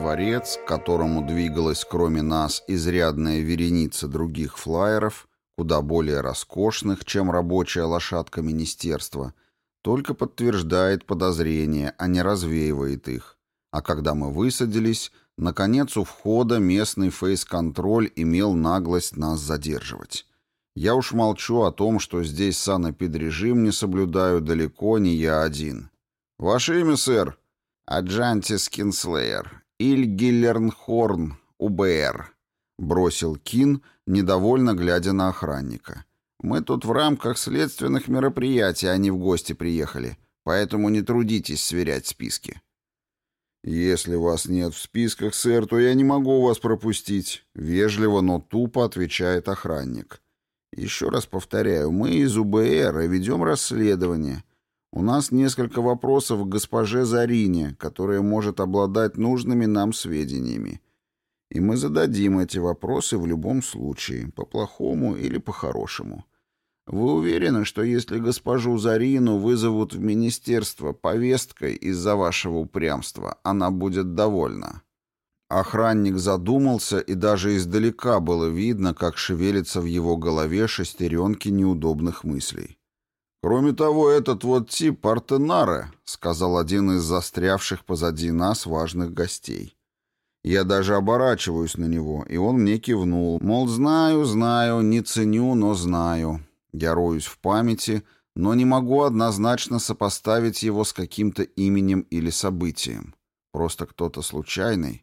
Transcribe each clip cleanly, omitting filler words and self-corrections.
дворец, к которому двигалась кроме нас изрядная вереница других флайеров, куда более роскошных, чем рабочая лошадка министерства, только подтверждает подозрения, а не развеивает их. А когда мы высадились, наконец у входа местный фейс-контроль имел наглость нас задерживать. Я уж молчу о том, что здесь санэпидрежим не соблюдаю далеко не я один. «Ваше имя, сэр?» «Аджантис Кинслеер. Ильгиллернхорн, УБР», — бросил Кин, недовольно глядя на охранника. «Мы тут в рамках следственных мероприятий, а не в гости приехали, поэтому не трудитесь сверять списки». «Если вас нет в списках, сэр, то я не могу вас пропустить», — вежливо, но тупо отвечает охранник. «Еще раз повторяю, мы из УБР и ведем расследование. У нас несколько вопросов к госпоже Зарине, которая может обладать нужными нам сведениями. И мы зададим эти вопросы в любом случае, по-плохому или по-хорошему. Вы уверены, что если госпожу Зарину вызовут в министерство повесткой из-за вашего упрямства, она будет довольна?» Охранник задумался, и даже издалека было видно, как шевелятся в его голове шестеренки неудобных мыслей. «Кроме того, этот вот тип Артенаре», — сказал один из застрявших позади нас важных гостей. Я даже оборачиваюсь на него, и он мне кивнул, мол, знаю, не ценю, но знаю. Я роюсь в памяти, но не могу однозначно сопоставить его с каким-то именем или событием. Просто кто-то случайный.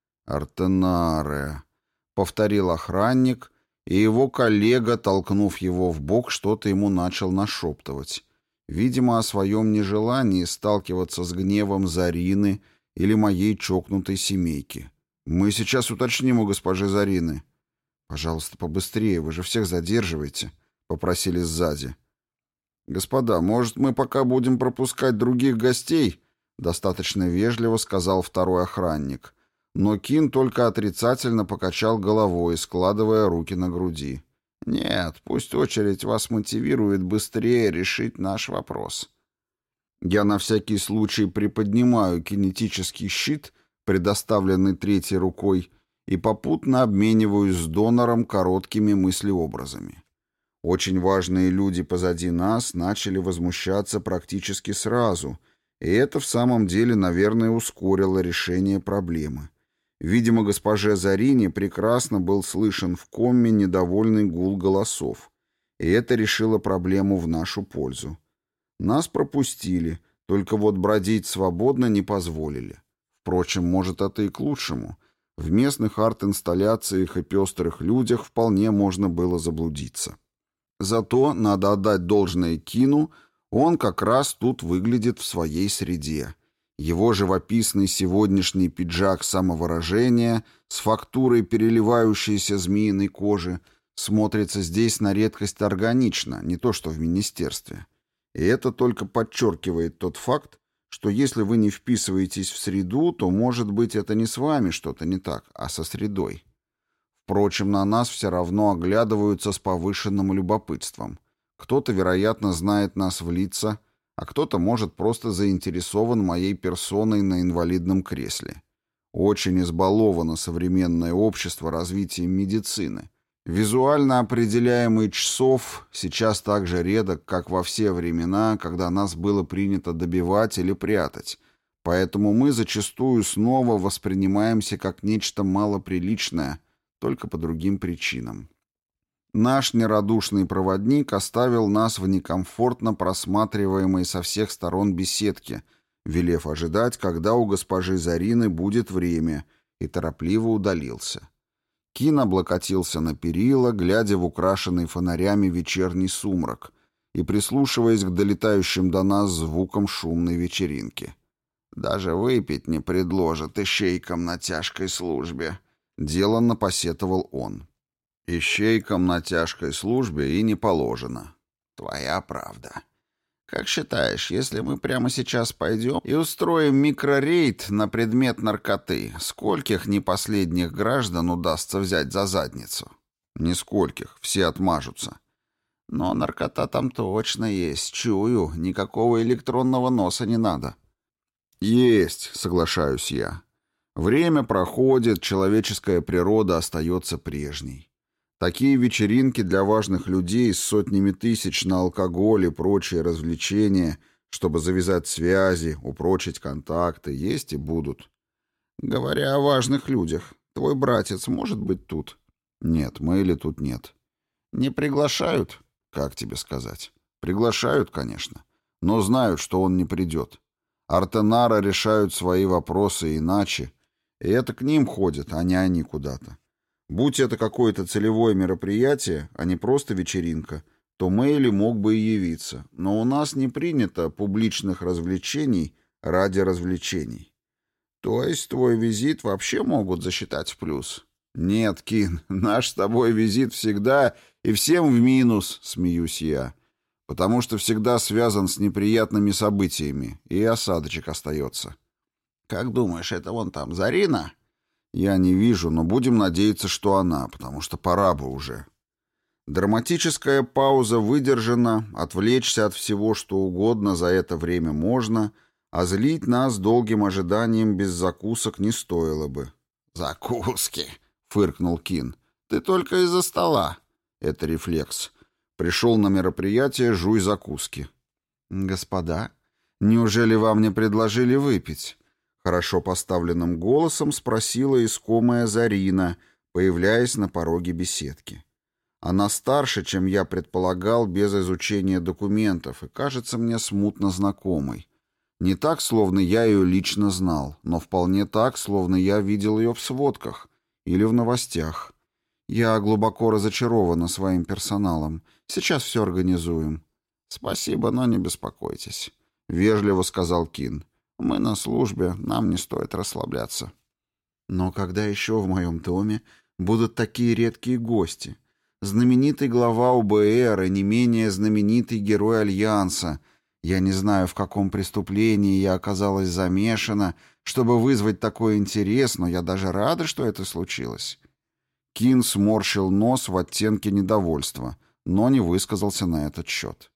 «Артенаре», — повторил охранник, и его коллега, толкнув его в бок, что-то ему начал нашептывать. Видимо, о своем нежелании сталкиваться с гневом Зарины или моей чокнутой семейки. «Мы сейчас уточним у госпожи Зарины». «Пожалуйста, побыстрее, вы же всех задерживаете», — попросили сзади. «Господа, может, мы пока будем пропускать других гостей?» — достаточно вежливо сказал второй охранник. Но Кин только отрицательно покачал головой, складывая руки на груди. «Нет, пусть очередь вас мотивирует быстрее решить наш вопрос». Я на всякий случай приподнимаю кинетический щит, предоставленный третьей рукой, и попутно обмениваюсь с донором короткими мыслеобразами. Очень важные люди позади нас начали возмущаться практически сразу, и это в самом деле, наверное, ускорило решение проблемы. Видимо, госпоже Зарине прекрасно был слышен в комме недовольный гул голосов, и это решило проблему в нашу пользу. Нас пропустили, только вот бродить свободно не позволили. Впрочем, может, это и к лучшему. В местных арт-инсталляциях и пестрых людях вполне можно было заблудиться. Зато, надо отдать должное Кину, он как раз тут выглядит в своей среде. Его живописный сегодняшний пиджак самовыражения с фактурой переливающейся змеиной кожи смотрится здесь на редкость органично, не то что в министерстве. И это только подчеркивает тот факт, что если вы не вписываетесь в среду, то, может быть, это не с вами что-то не так, а со средой. Впрочем, на нас все равно оглядываются с повышенным любопытством. Кто-то, вероятно, знает нас в лица, а кто-то, может, просто заинтересован моей персоной на инвалидном кресле. Очень избаловано современное общество развитием медицины. Визуально определяемый часов сейчас так же редок, как во все времена, когда нас было принято добивать или прятать, поэтому мы зачастую снова воспринимаемся как нечто малоприличное, только по другим причинам. Наш нерадушный проводник оставил нас в некомфортно просматриваемой со всех сторон беседке, велев ожидать, когда у госпожи Зарины будет время, и торопливо удалился. Кин облокотился на перила, глядя в украшенный фонарями вечерний сумрак и прислушиваясь к долетающим до нас звукам шумной вечеринки. «Даже выпить не предложат ищейкам на тяжкой службе», — деланно посетовал он. «Ищейкам на тяжкой службе и не положено». «Твоя правда. Как считаешь, если мы прямо сейчас пойдем и устроим микрорейд на предмет наркоты, скольких непоследних граждан удастся взять за задницу?» «Нискольких, все отмажутся». «Но наркота там точно есть, чую, никакого электронного носа не надо». «Есть», — соглашаюсь я. Время проходит, человеческая природа остается прежней. Такие вечеринки для важных людей с сотнями тысяч на алкоголь и прочие развлечения, чтобы завязать связи, упрочить контакты, есть и будут. Говоря о важных людях, твой братец может быть тут? Нет, Мэйли тут нет. Не приглашают? Как тебе сказать? Приглашают, конечно, но знают, что он не придет. Артенара решают свои вопросы иначе, и это к ним ходят, а не они куда-то. Будь это какое-то целевое мероприятие, а не просто вечеринка, то Мэйли мог бы и явиться, но у нас не принято публичных развлечений ради развлечений. То есть твой визит вообще могут засчитать в плюс? Нет, Кин, наш с тобой визит всегда и всем в минус, смеюсь я, потому что всегда связан с неприятными событиями, и осадочек остается. Как думаешь, это вон там Зарина? Я не вижу, но будем надеяться, что она, потому что пора бы уже. Драматическая пауза выдержана, отвлечься от всего, что угодно за это время можно, а злить нас долгим ожиданием без закусок не стоило бы. «Закуски!» — фыркнул Кин. «Ты только из-за стола». Это рефлекс. Пришел на мероприятие, жуй закуски. «Господа, неужели вам не предложили выпить?» Хорошо поставленным голосом спросила искомая Зарина, появляясь на пороге беседки. Она старше, чем я предполагал, без изучения документов, и кажется мне смутно знакомой. Не так, словно я ее лично знал, но вполне так, словно я видел ее в сводках или в новостях. Я глубоко разочарована своим персоналом. Сейчас все организуем. «Спасибо, но не беспокойтесь», — вежливо сказал Кин. «Мы на службе, нам не стоит расслабляться». Но когда еще в моем доме будут такие редкие гости? Знаменитый глава УБР и не менее знаменитый герой Альянса. Я не знаю, в каком преступлении я оказалась замешана, чтобы вызвать такой интерес, но я даже рада, что это случилось. Кин сморщил нос в оттенке недовольства, но не высказался на этот счет.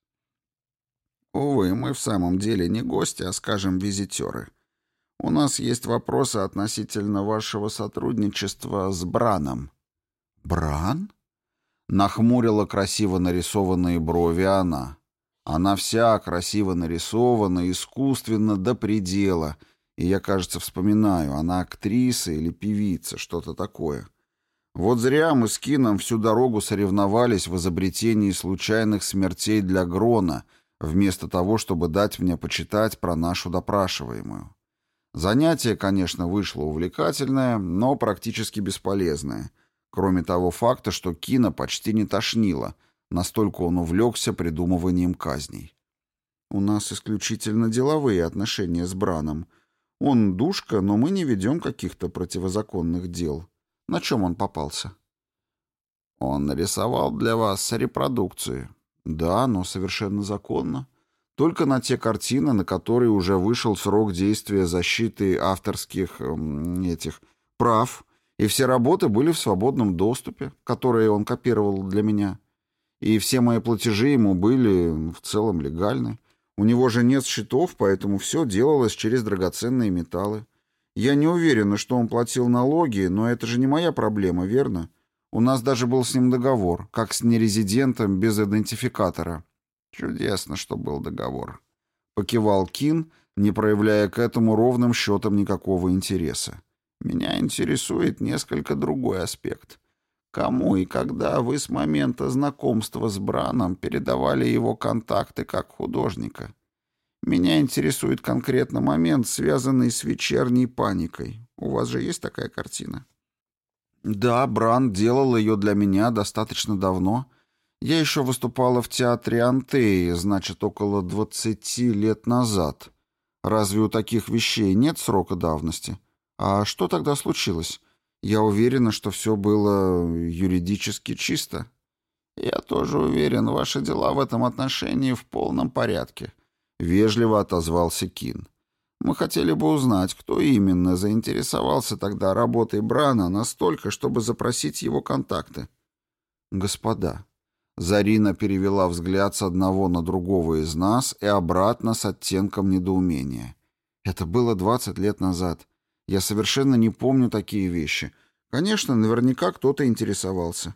«Увы, мы в самом деле не гости, а, скажем, визитеры. У нас есть вопросы относительно вашего сотрудничества с Браном». «Бран?» — нахмурила красиво нарисованные брови она. Она вся красиво нарисована, искусственно до предела, и я, кажется, вспоминаю, она актриса или певица, что-то такое. Вот зря мы с Кином всю дорогу соревновались в изобретении случайных смертей для Грона, вместо того, чтобы дать мне почитать про нашу допрашиваемую. Занятие, конечно, вышло увлекательное, но практически бесполезное, кроме того факта, что Кина почти не тошнило, настолько он увлекся придумыванием казней. У нас исключительно деловые отношения с Браном. Он душка, но мы не ведем каких-то противозаконных дел. На чем он попался? Он нарисовал для вас репродукции. Да, но совершенно законно. Только на те картины, на которые уже вышел срок действия защиты авторских прав, и все работы были в свободном доступе, которые он копировал для меня. И все мои платежи ему были в целом легальны. У него же нет счетов, поэтому все делалось через драгоценные металлы. Я не уверена, что он платил налоги, но это же не моя проблема, верно? У нас даже был с ним договор, как с нерезидентом без идентификатора. Чудесно, что был договор. Покивал Кин, не проявляя к этому ровным счетом никакого интереса. Меня интересует несколько другой аспект. Кому и когда вы с момента знакомства с Браном передавали его контакты как художника? Меня интересует конкретно момент, связанный с вечерней паникой. У вас же есть такая картина? Да, Бран делал ее для меня достаточно давно. Я еще выступала в театре Антеи, значит, около 20 лет назад. Разве у таких вещей нет срока давности? А что тогда случилось? Я уверена, что все было юридически чисто. Я тоже уверен, ваши дела в этом отношении в полном порядке. Вежливо отозвался Кин. Мы хотели бы узнать, кто именно заинтересовался тогда работой Брана настолько, чтобы запросить его контакты. Господа, Зарина перевела взгляд с одного на другого из нас и обратно с оттенком недоумения. Это было 20 лет назад. Я совершенно не помню такие вещи. Конечно, наверняка кто-то интересовался.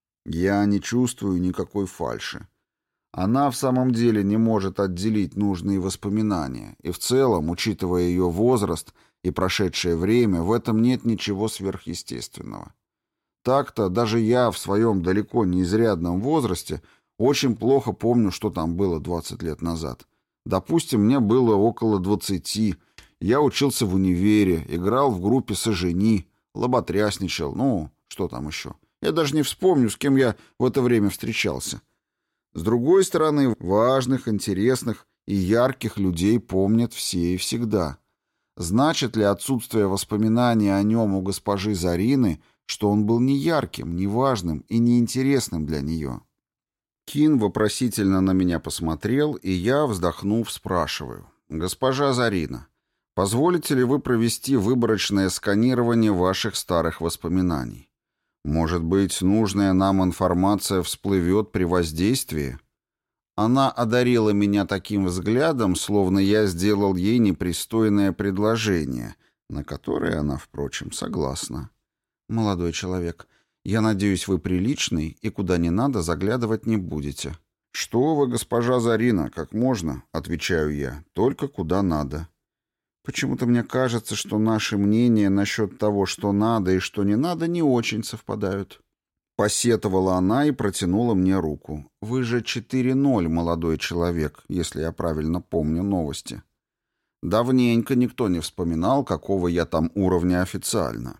Я не чувствую никакой фальши. Она в самом деле не может отделить нужные воспоминания, и в целом, учитывая ее возраст и прошедшее время, в этом нет ничего сверхъестественного. Так-то даже я в своем далеко не изрядном возрасте очень плохо помню, что там было 20 лет назад. Допустим, мне было около 20, я учился в универе, играл в группе «Сожени», лоботрясничал, ну, что там еще. Я даже не вспомню, с кем я в это время встречался. С другой стороны, важных, интересных и ярких людей помнят все и всегда. Значит ли отсутствие воспоминаний о нем у госпожи Зарины, что он был не ярким, не важным и неинтересным для нее? Кин вопросительно на меня посмотрел, и я, вздохнув, спрашиваю. «Госпожа Зарина, позволите ли вы провести выборочное сканирование ваших старых воспоминаний? Может быть, нужная нам информация всплывет при воздействии?» Она одарила меня таким взглядом, словно я сделал ей непристойное предложение, на которое она, впрочем, согласна. «Молодой человек, я надеюсь, вы приличный и куда не надо заглядывать не будете». «Что вы, госпожа Зарина, как можно?» — отвечаю я. «Только куда надо». «Почему-то мне кажется, что наши мнения насчет того, что надо и что не надо, не очень совпадают». Посетовала она и протянула мне руку. «Вы же 4:0, молодой человек, если я правильно помню новости». Давненько никто не вспоминал, какого я там уровня официально.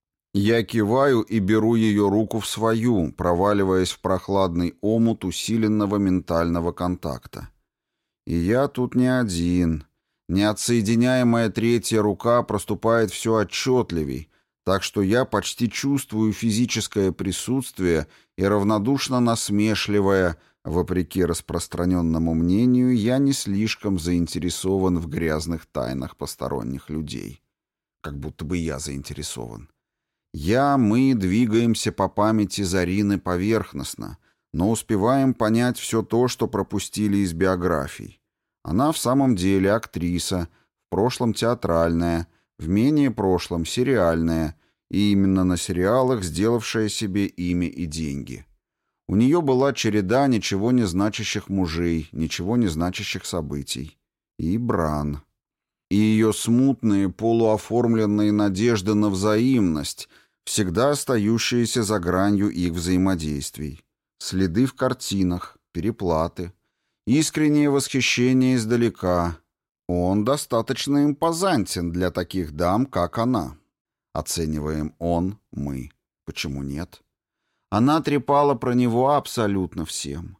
Я киваю и беру ее руку в свою, проваливаясь в прохладный омут усиленного ментального контакта. И я тут не один. Неотсоединяемая третья рука проступает все отчетливей, так что я почти чувствую физическое присутствие и равнодушно насмешливое, вопреки распространенному мнению, я не слишком заинтересован в грязных тайнах посторонних людей. Как будто бы я заинтересован. Мы двигаемся по памяти Зарины поверхностно, но успеваем понять все то, что пропустили из биографий. Она в самом деле актриса, в прошлом театральная, в менее прошлом сериальная, и именно на сериалах сделавшая себе имя и деньги. У нее была череда ничего не значащих мужей, ничего не значащих событий. И Бран. И ее смутные, полуоформленные надежды на взаимность, всегда остающиеся за гранью их взаимодействий. Следы в картинах, переплаты, искреннее восхищение издалека. Он достаточно импозантен для таких дам, как она. Оцениваем он, мы. Почему нет? Она трепала про него абсолютно всем.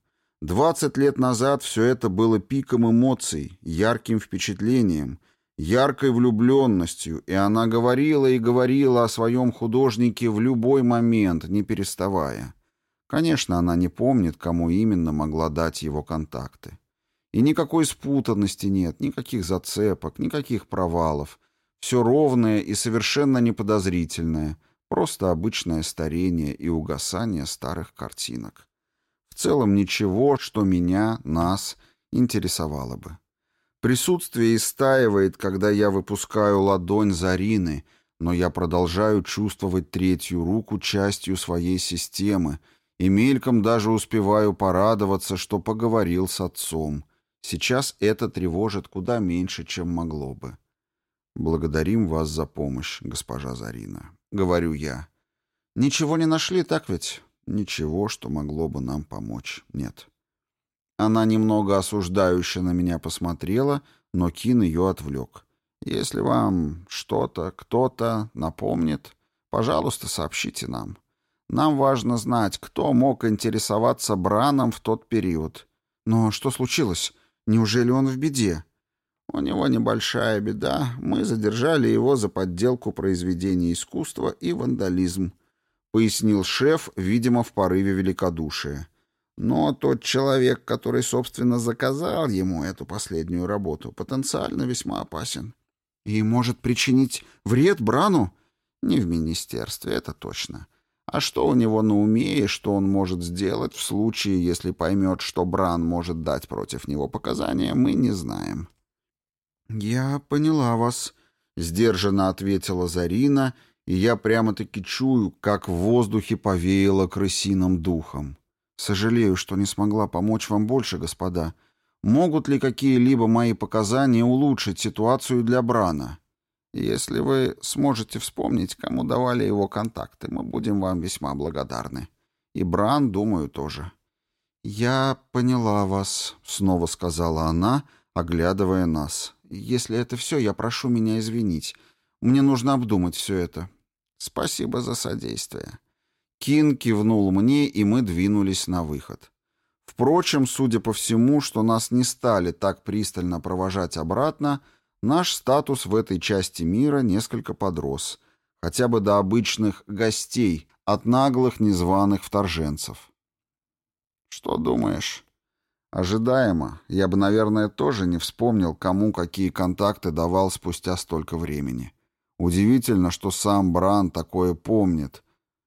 20 лет назад все это было пиком эмоций, ярким впечатлением, яркой влюбленностью, и она говорила и говорила о своем художнике в любой момент, не переставая. Конечно, она не помнит, кому именно могла дать его контакты. И никакой спутанности нет, никаких зацепок, никаких провалов. Все ровное и совершенно неподозрительное, просто обычное старение и угасание старых картинок. В целом ничего, что меня, нас, интересовало бы. Присутствие истаивает, когда я выпускаю ладонь Зарины, но я продолжаю чувствовать третью руку частью своей системы и мельком даже успеваю порадоваться, что поговорил с отцом. Сейчас это тревожит куда меньше, чем могло бы. «Благодарим вас за помощь, госпожа Зарина», — говорю я. «Ничего не нашли, так ведь?» «Ничего, что могло бы нам помочь, нет». Она немного осуждающе на меня посмотрела, но Кин ее отвлек. «Если вам что-то, кто-то напомнит, пожалуйста, сообщите нам. Нам важно знать, кто мог интересоваться Браном в тот период. Но что случилось? Неужели он в беде?» «У него небольшая беда. Мы задержали его за подделку произведений искусства и вандализм», — пояснил шеф, видимо, в порыве великодушия. «Но тот человек, который, собственно, заказал ему эту последнюю работу, потенциально весьма опасен». «И может причинить вред Брану?» «Не в министерстве, это точно. А что у него на уме и что он может сделать в случае, если поймет, что Бран может дать против него показания, мы не знаем». «Я поняла вас. Сдержанно ответила Зарина, и я прямо-таки чую, как в воздухе повеяло крысиным духом. Сожалею, что не смогла помочь вам больше, господа. Могут ли какие-либо мои показания улучшить ситуацию для Брана? Если вы сможете вспомнить, кому давали его контакты, мы будем вам весьма благодарны. И Бран, думаю, тоже. «Я поняла вас», — снова сказала она, оглядывая нас. «Если это все, я прошу меня извинить. Мне нужно обдумать все это». «Спасибо за содействие». Кин кивнул мне, и мы двинулись на выход. Впрочем, судя по всему, что нас не стали так пристально провожать обратно, наш статус в этой части мира несколько подрос, хотя бы до обычных гостей от наглых незваных вторженцев. «Что думаешь?» «Ожидаемо. Я бы, наверное, тоже не вспомнил, кому какие контакты давал спустя столько времени. Удивительно, что сам Бран такое помнит.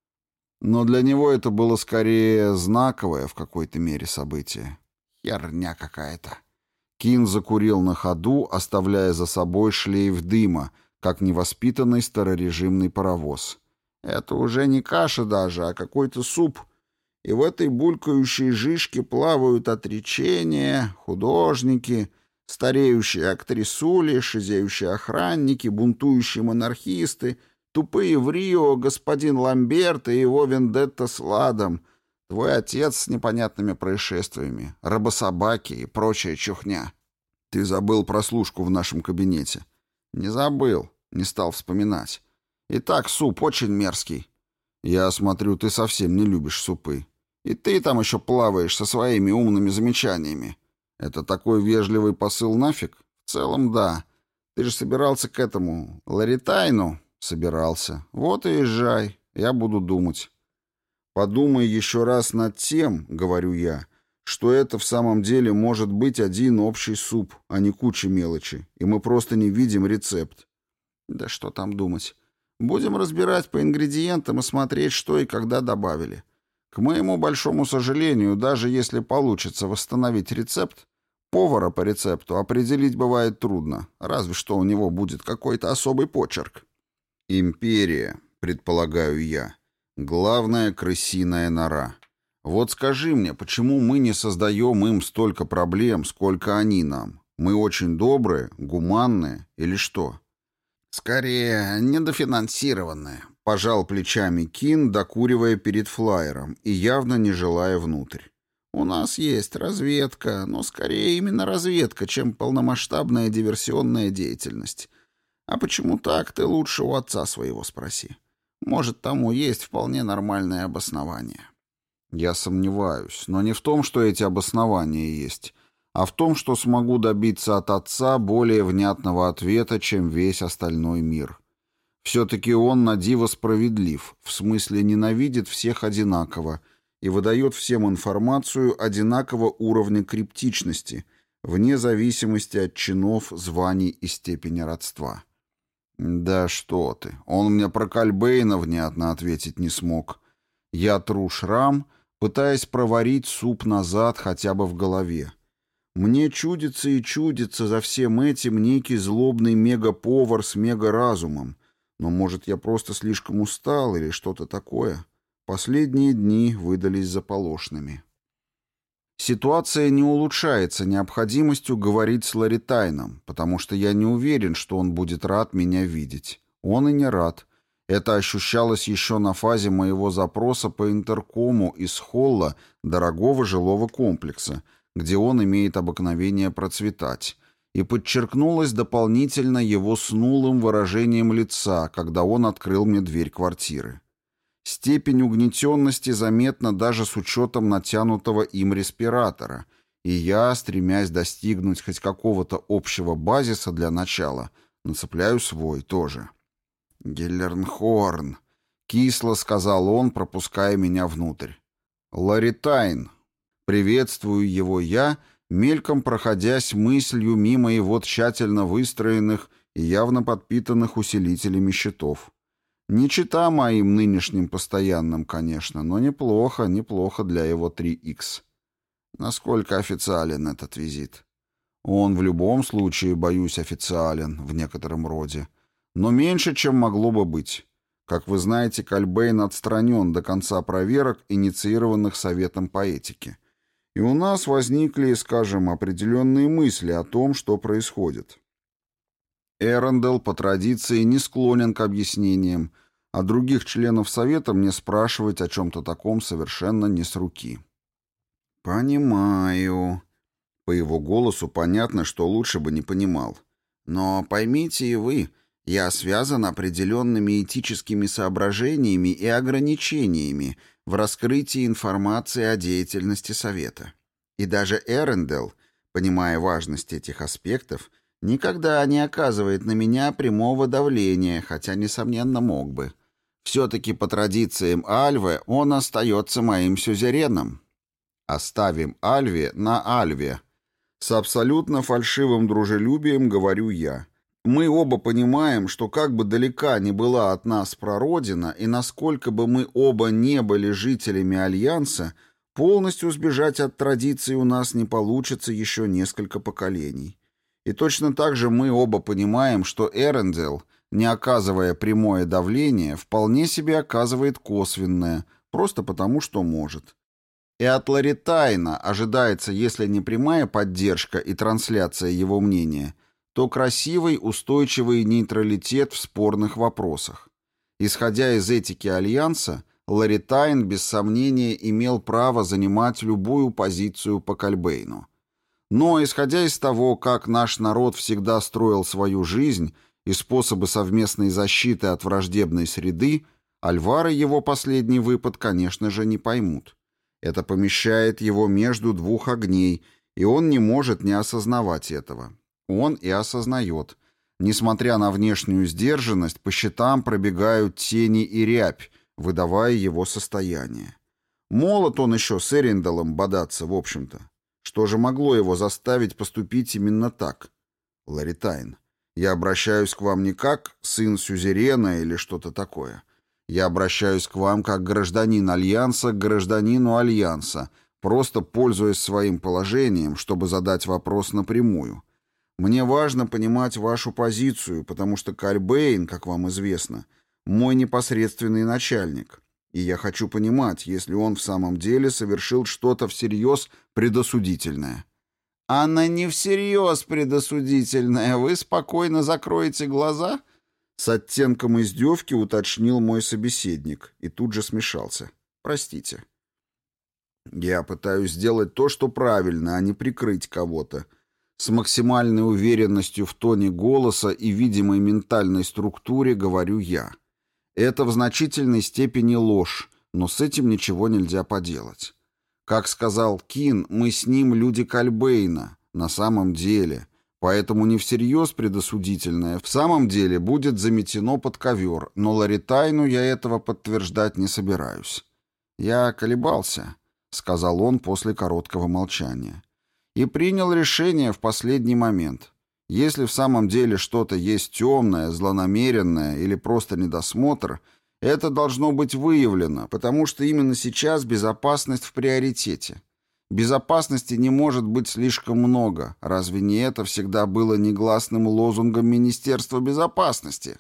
Но для него это было скорее знаковое в какой-то мере событие. Херня какая-то». Кин закурил на ходу, оставляя за собой шлейф дыма, как невоспитанный старорежимный паровоз. «Это уже не каша даже, а какой-то суп. И в этой булькающей жижке плавают отречения, художники, стареющие актрисули, шизеющие охранники, бунтующие монархисты, тупые в Рио, господин Ламберт и его вендетта с Ладом, твой отец с непонятными происшествиями, рабособаки и прочая чухня. Ты забыл прослушку в нашем кабинете». «Не забыл, не стал вспоминать. Итак, суп очень мерзкий». «Я смотрю, ты совсем не любишь супы. И ты там еще плаваешь со своими умными замечаниями. Это такой вежливый посыл нафиг? В целом, да. Ты же собирался к этому Ларитайну?» «Собирался. Вот и езжай. Я буду думать». «Подумай еще раз над тем, — говорю я, — что это в самом деле может быть один общий суп, а не куча мелочи, и мы просто не видим рецепт». «Да что там думать. Будем разбирать по ингредиентам и смотреть, что и когда добавили. К моему большому сожалению, даже если получится восстановить рецепт, повара по рецепту определить бывает трудно, разве что у него будет какой-то особый почерк». «Империя, предполагаю я. Главная крысиная нора. Вот скажи мне, почему мы не создаем им столько проблем, сколько они нам? Мы очень добрые, гуманные или что?» «Скорее, недофинансированные», — пожал плечами Кин, докуривая перед флаером и явно не желая внутрь. «У нас есть разведка, но скорее именно разведка, чем полномасштабная диверсионная деятельность. А почему так, ты лучше у отца своего спроси. Может, тому есть вполне нормальное обоснование». «Я сомневаюсь, но не в том, что эти обоснования есть, а в том, что смогу добиться от отца более внятного ответа, чем весь остальной мир. Все-таки он на диво справедлив, в смысле ненавидит всех одинаково и выдает всем информацию одинакового уровня криптичности, вне зависимости от чинов, званий и степени родства». «Да что ты, он мне про Кальбейна внятно ответить не смог. Я тру шрам, пытаясь проварить суп назад хотя бы в голове. Мне чудится и чудится за всем этим некий злобный мегаповар с мегаразумом. Но, может, я просто слишком устал или что-то такое. Последние дни выдались заполошными». Ситуация не улучшается необходимостью говорить с Ларитайном, потому что я не уверен, что он будет рад меня видеть. Он и не рад. Это ощущалось еще на фазе моего запроса по интеркому из холла дорогого жилого комплекса, где он имеет обыкновение процветать, и подчеркнулось дополнительно его снулым выражением лица, когда он открыл мне дверь квартиры. Степень угнетенности заметна даже с учетом натянутого им респиратора, и я, стремясь достигнуть хоть какого-то общего базиса для начала, нацепляю свой тоже. «Геллернхорн», — кисло сказал он, пропуская меня внутрь. «Ларитайн», — приветствую его я, мельком проходясь мыслью мимо его тщательно выстроенных и явно подпитанных усилителями щитов. Не чита моим нынешним постоянным, конечно, но неплохо, неплохо для его 3Х. Насколько официален этот визит? Он в любом случае, боюсь, официален в некотором роде. Но меньше, чем могло бы быть. Как вы знаете, Кальбейн отстранен до конца проверок, инициированных Советом по этике. И у нас возникли, скажем, определенные мысли о том, что происходит. Эрендел по традиции не склонен к объяснениям, а других членов Совета мне спрашивать о чем-то таком совершенно не с руки. «Понимаю». По его голосу понятно, что лучше бы не понимал. «Но поймите и вы, я связан определенными этическими соображениями и ограничениями в раскрытии информации о деятельности Совета. И даже Эрендел, понимая важность этих аспектов, никогда не оказывает на меня прямого давления, хотя, несомненно, мог бы. Все-таки по традициям Альве он остается моим сюзереном». «Оставим Альве на Альве». С абсолютно фальшивым дружелюбием говорю я. Мы оба понимаем, что как бы далека ни была от нас прародина, и насколько бы мы оба не были жителями Альянса, полностью сбежать от традиций у нас не получится еще несколько поколений. И точно так же мы оба понимаем, что Эрендел, не оказывая прямое давление, вполне себе оказывает косвенное, просто потому что может. И от Ларитайна ожидается, если не прямая поддержка и трансляция его мнения, то красивый, устойчивый нейтралитет в спорных вопросах. Исходя из этики Альянса, Ларитайн без сомнения имел право занимать любую позицию по Кальбейну. Но, исходя из того, как наш народ всегда строил свою жизнь и способы совместной защиты от враждебной среды, альвары его последний выпад, конечно же, не поймут. Это помещает его между двух огней, и он не может не осознавать этого. Он и осознает. Несмотря на внешнюю сдержанность, по счетам пробегают тени и рябь, выдавая его состояние. Молод он еще с Эренделом бодаться, в общем-то. Что же могло его заставить поступить именно так? Ларитайн, я обращаюсь к вам не как сын сюзерена или что-то такое. Я обращаюсь к вам как гражданин Альянса к гражданину Альянса, просто пользуясь своим положением, чтобы задать вопрос напрямую. Мне важно понимать вашу позицию, потому что Кальбейн, как вам известно, мой непосредственный начальник. И я хочу понимать, если он в самом деле совершил что-то всерьез предосудительное. «Она не всерьез предосудительная. Вы спокойно закроете глаза?» С оттенком издевки уточнил мой собеседник и тут же смешался. «Простите». «Я пытаюсь сделать то, что правильно, а не прикрыть кого-то». С максимальной уверенностью в тоне голоса и видимой ментальной структуре говорю я. Это в значительной степени ложь, но с этим ничего нельзя поделать. Как сказал Кин, мы с ним люди Кальбейна, на самом деле, поэтому не всерьез предосудительное в самом деле будет заметено под ковер, но Ларитайну я этого подтверждать не собираюсь. «Я колебался», — сказал он после короткого молчания, «и принял решение в последний момент. Если в самом деле что-то есть темное, злонамеренное или просто недосмотр, это должно быть выявлено, потому что именно сейчас безопасность в приоритете. Безопасности не может быть слишком много. Разве не это всегда было негласным лозунгом Министерства безопасности?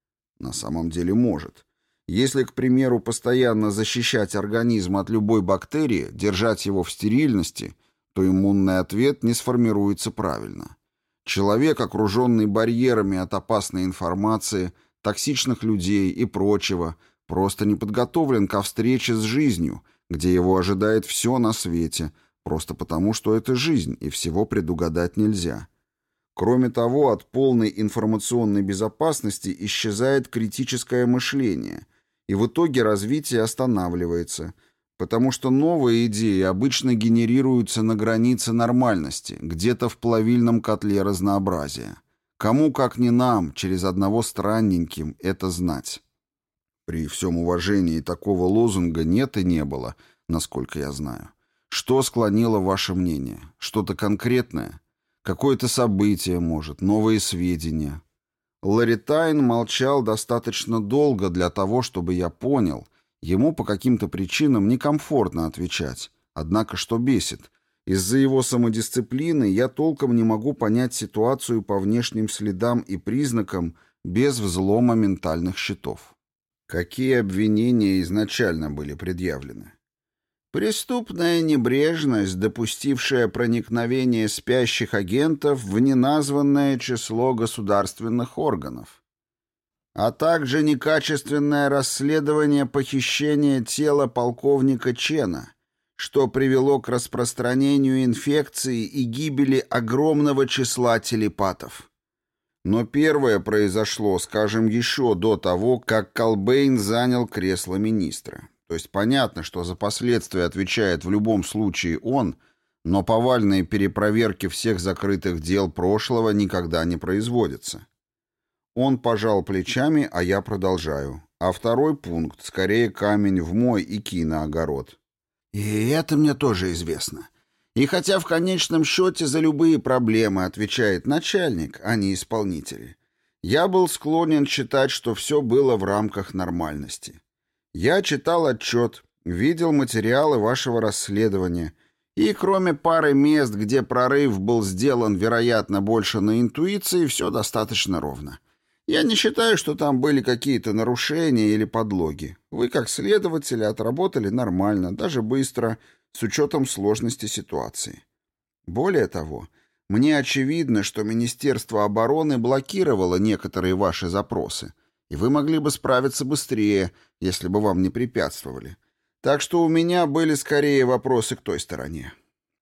На самом деле может. Если, к примеру, постоянно защищать организм от любой бактерии, держать его в стерильности, то иммунный ответ не сформируется правильно. Человек, окруженный барьерами от опасной информации, токсичных людей и прочего, просто не подготовлен ко встрече с жизнью, где его ожидает все на свете, просто потому, что это жизнь, и всего предугадать нельзя. Кроме того, от полной информационной безопасности исчезает критическое мышление, и в итоге развитие останавливается, потому что новые идеи обычно генерируются на границе нормальности, где-то в плавильном котле разнообразия. Кому, как не нам, через одного странненьким, это знать. При всем уважении такого лозунга нет и не было, насколько я знаю. Что склонило ваше мнение? Что-то конкретное? Какое-то событие, может, новые сведения? Ларитайн молчал достаточно долго для того, чтобы я понял, ему по каким-то причинам некомфортно отвечать. Однако что бесит? Из-за его самодисциплины я толком не могу понять ситуацию по внешним следам и признакам, без взлома ментальных щитов. Какие обвинения изначально были предъявлены? Преступная небрежность, допустившая проникновение спящих агентов в неназванное число государственных органов, а также некачественное расследование похищения тела полковника Чена, что привело к распространению инфекции и гибели огромного числа телепатов. Но первое произошло, скажем, еще до того, как Колбейн занял кресло министра. То есть понятно, что за последствия отвечает в любом случае он, но повальные перепроверки всех закрытых дел прошлого никогда не производятся. Он пожал плечами, а я продолжаю. А второй пункт, скорее камень в мой и киноогород. И это мне тоже известно. И хотя в конечном счете за любые проблемы отвечает начальник, а не исполнители, я был склонен считать, что все было в рамках нормальности. Я читал отчет, видел материалы вашего расследования, и кроме пары мест, где прорыв был сделан, вероятно, больше на интуиции, все достаточно ровно. Я не считаю, что там были какие-то нарушения или подлоги. Вы, как следователи, отработали нормально, даже быстро, с учетом сложности ситуации. Более того, мне очевидно, что Министерство обороны блокировало некоторые ваши запросы, и вы могли бы справиться быстрее, если бы вам не препятствовали. Так что у меня были скорее вопросы к той стороне.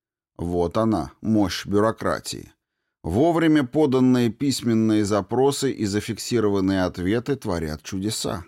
Вот она, мощь бюрократии. Вовремя поданные письменные запросы и зафиксированные ответы творят чудеса.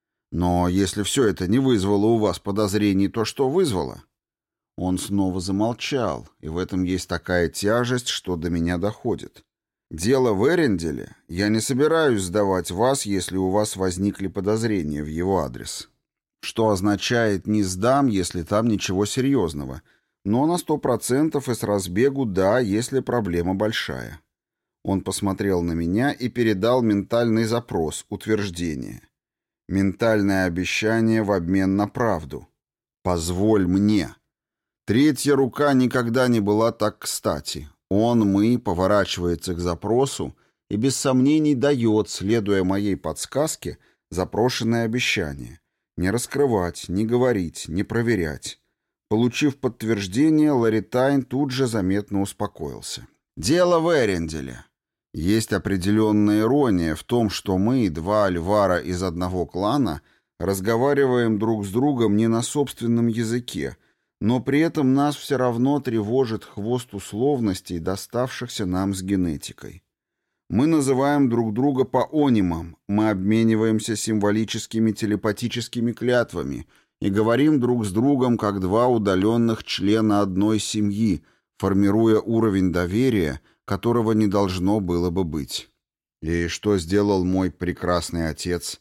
Но если все это не вызвало у вас подозрений, то что вызвало? Он снова замолчал, и в этом есть такая тяжесть, что до меня доходит. Дело в Эренделе. Я не собираюсь сдавать вас, если у вас возникли подозрения в его адрес. Что означает «не сдам», если там ничего серьезного. Но на 100% и с разбегу «да», если проблема большая. Он посмотрел на меня и передал ментальный запрос, утверждение. Ментальное обещание в обмен на правду. «Позволь мне». Третья рука никогда не была так кстати. Мы поворачивается к запросу и без сомнений дает, следуя моей подсказке, запрошенное обещание. Не раскрывать, не говорить, не проверять. Получив подтверждение, Ларитайн тут же заметно успокоился. Дело в Эренделе. Есть определенная ирония в том, что мы, два альвара из одного клана, разговариваем друг с другом не на собственном языке, но при этом нас все равно тревожит хвост условностей, доставшихся нам с генетикой. Мы называем друг друга по онимам, мы обмениваемся символическими телепатическими клятвами и говорим друг с другом как два удаленных члена одной семьи, формируя уровень доверия, которого не должно было бы быть. И что сделал мой прекрасный отец?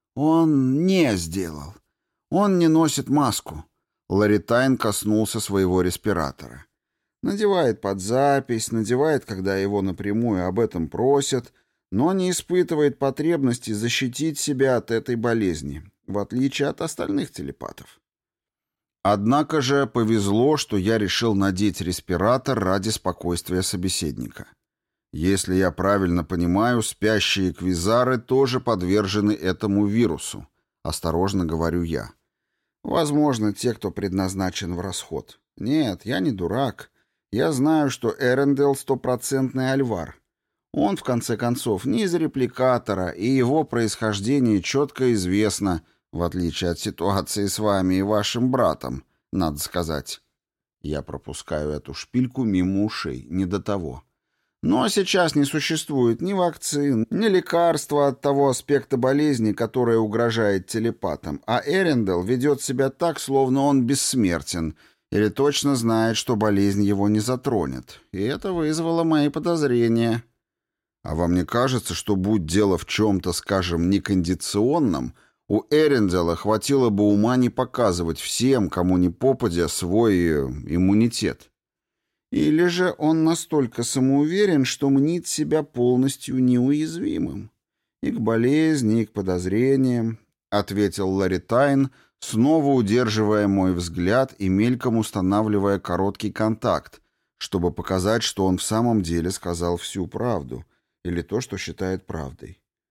Он не сделал. Он не носит маску. Ларитайн коснулся своего респиратора. Надевает под запись, надевает, когда его напрямую об этом просят, но не испытывает потребности защитить себя от этой болезни, в отличие от остальных телепатов. Однако же повезло, что я решил надеть респиратор ради спокойствия собеседника. Если я правильно понимаю, спящие квизары тоже подвержены этому вирусу, осторожно говорю я. Возможно, те, кто предназначен в расход. Нет, я не дурак. Я знаю, что Эрендел стопроцентный альвар. Он, в конце концов, не из репликатора, и его происхождение четко известно, в отличие от ситуации с вами и вашим братом, надо сказать. Я пропускаю эту шпильку мимо ушей, не до того. Но сейчас не существует ни вакцин, ни лекарства от того аспекта болезни, которое угрожает телепатам, а Эрендел ведет себя так, словно он бессмертен, или точно знает, что болезнь его не затронет. И это вызвало мои подозрения. А вам не кажется, что будь дело в чем-то, скажем, некондиционном, у Эрендела хватило бы ума не показывать всем, кому ни попадя, свой иммунитет? Или же он настолько самоуверен, что мнит себя полностью неуязвимым? И к болезни, и к подозрениям, — ответил Ларитайн, снова удерживая мой взгляд и мельком устанавливая короткий контакт, чтобы показать, что он в самом деле сказал всю правду, или то, что считает правдой.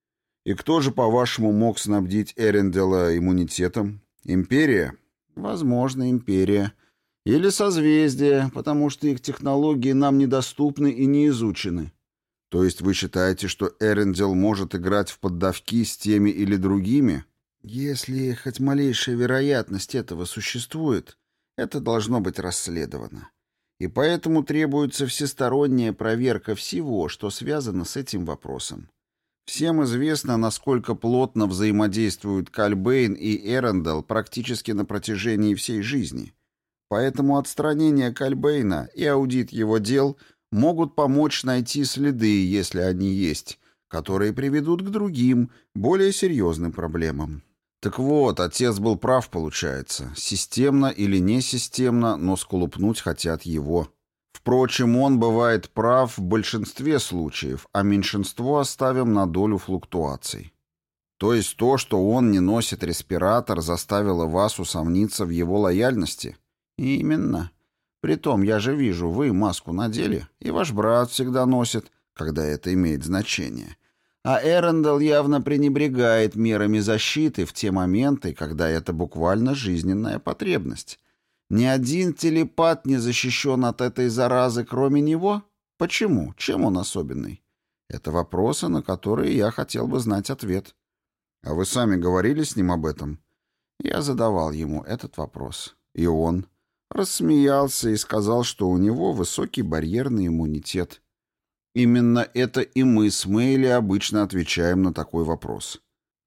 И кто же, по-вашему, мог снабдить Эрендела иммунитетом? Империя? Возможно, империя. Или созвездие, потому что их технологии нам недоступны и не изучены. То есть вы считаете, что Эрендел может играть в поддавки с теми или другими? Если хоть малейшая вероятность этого существует, это должно быть расследовано. И поэтому требуется всесторонняя проверка всего, что связано с этим вопросом. Всем известно, насколько плотно взаимодействуют Кальбейн и Эрендел практически на протяжении всей жизни. Поэтому отстранение Кальбейна и аудит его дел могут помочь найти следы, если они есть, которые приведут к другим, более серьезным проблемам. Так вот, отец был прав, получается. Системно или несистемно, но сколупнуть хотят его. Впрочем, он бывает прав в большинстве случаев, а меньшинство оставим на долю флуктуаций. То есть то, что он не носит респиратор, заставило вас усомниться в его лояльности? Именно. Притом, я же вижу, вы маску надели, и ваш брат всегда носит, когда это имеет значение. А Эрендел явно пренебрегает мерами защиты в те моменты, когда это буквально жизненная потребность. Ни один телепат не защищен от этой заразы, кроме него? Почему? Чем он особенный? Это вопросы, на которые я хотел бы знать ответ. А вы сами говорили с ним об этом? Я задавал ему этот вопрос. И он рассмеялся и сказал, что у него высокий барьерный иммунитет. Именно это и мы с Мэйли обычно отвечаем на такой вопрос.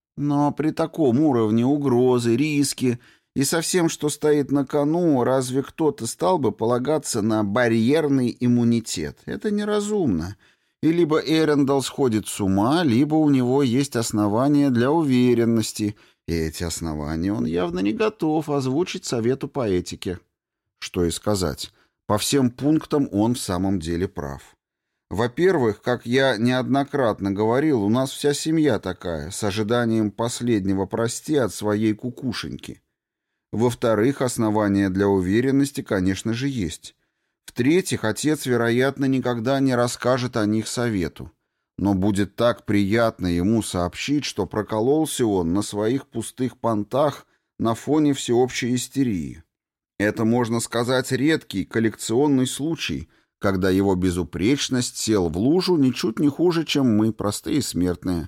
Но при таком уровне угрозы, риски и со всем, что стоит на кону, разве кто-то стал бы полагаться на барьерный иммунитет? Это неразумно. И либо Эрендел сходит с ума, либо у него есть основания для уверенности, и эти основания он явно не готов озвучить совету по этике. Что и сказать. По всем пунктам он в самом деле прав. Во-первых, как я неоднократно говорил, у нас вся семья такая, с ожиданием последнего «прости» от своей кукушеньки. Во-вторых, основания для уверенности, конечно же, есть. В-третьих, отец, вероятно, никогда не расскажет о них совету. Но будет так приятно ему сообщить, что прокололся он на своих пустых понтах на фоне всеобщей истерии. Это, можно сказать, редкий коллекционный случай, когда его безупречность сел в лужу ничуть не хуже, чем мы, простые смертные.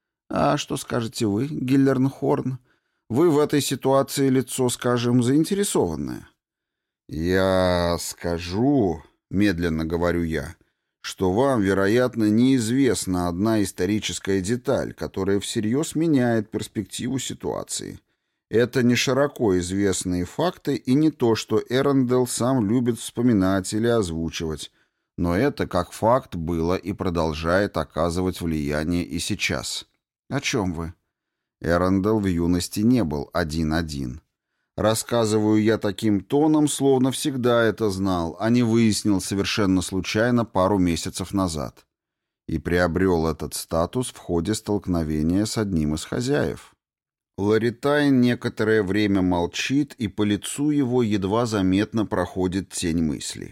А что скажете вы, Гиллернхорн? Вы в этой ситуации лицо, скажем, заинтересованное. Я скажу, медленно говорю я, что вам, вероятно, неизвестна одна историческая деталь, которая всерьез меняет перспективу ситуации. Это не широко известные факты и не то, что Эрендел сам любит вспоминать или озвучивать, но это, как факт, было и продолжает оказывать влияние и сейчас. О чем вы? Эрендел в юности не был один-один. Рассказываю я таким тоном, словно всегда это знал, а не выяснил совершенно случайно пару месяцев назад. И приобрел этот статус в ходе столкновения с одним из хозяев. Ларитайн некоторое время молчит, и по лицу его едва заметно проходит тень мысли.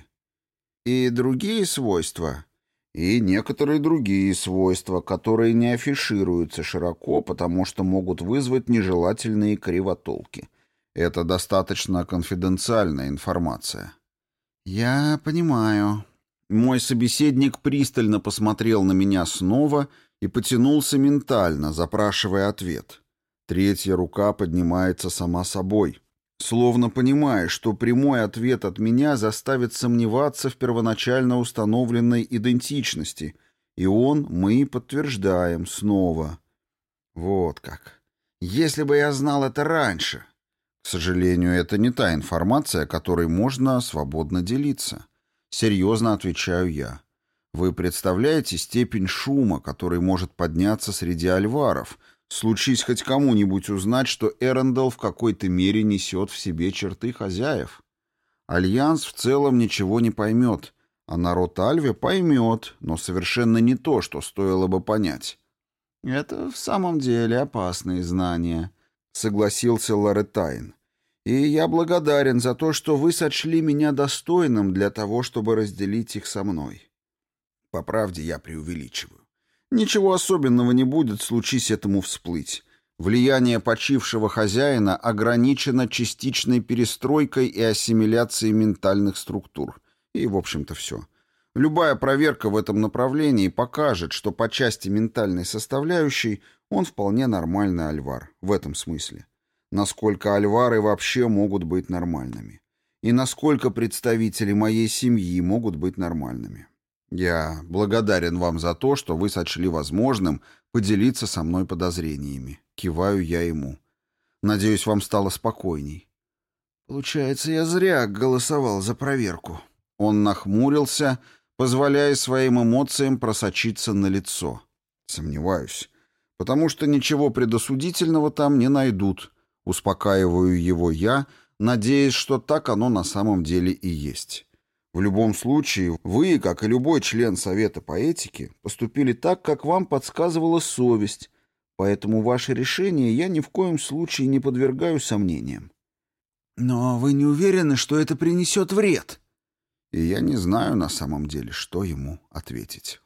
И другие свойства? И некоторые другие свойства, которые не афишируются широко, потому что могут вызвать нежелательные кривотолки. Это достаточно конфиденциальная информация. Я понимаю. Мой собеседник пристально посмотрел на меня снова и потянулся ментально, запрашивая ответ. Третья рука поднимается сама собой, словно понимая, что прямой ответ от меня заставит сомневаться в первоначально установленной идентичности, и мы подтверждаем снова. Вот как. Если бы я знал это раньше. К сожалению, это не та информация, которой можно свободно делиться. Серьезно отвечаю я. Вы представляете степень шума, который может подняться среди альваров, случись хоть кому-нибудь узнать, что Эрендел в какой-то мере несет в себе черты хозяев? Альянс в целом ничего не поймет, а народ Альве поймет, но совершенно не то, что стоило бы понять. «Это в самом деле опасные знания», — согласился Ларитайн. «И я благодарен за то, что вы сочли меня достойным для того, чтобы разделить их со мной». По правде, я преувеличиваю. Ничего особенного не будет, случись этому всплыть. Влияние почившего хозяина ограничено частичной перестройкой и ассимиляцией ментальных структур. И, в общем-то, все. Любая проверка в этом направлении покажет, что по части ментальной составляющей он вполне нормальный альвар, в этом смысле. Насколько альвары вообще могут быть нормальными. И насколько представители моей семьи могут быть нормальными. Я благодарен вам за то, что вы сочли возможным поделиться со мной подозрениями. Киваю я ему. Надеюсь, вам стало спокойней. Получается, я зря голосовал за проверку. Он нахмурился, позволяя своим эмоциям просочиться на лицо. Сомневаюсь, потому что ничего предосудительного там не найдут. Успокаиваю его я, надеясь, что так оно на самом деле и есть. В любом случае, вы, как и любой член Совета по этике, поступили так, как вам подсказывала совесть, поэтому ваше решение я ни в коем случае не подвергаю сомнениям. Но вы не уверены, что это принесет вред? И я не знаю на самом деле, что ему ответить.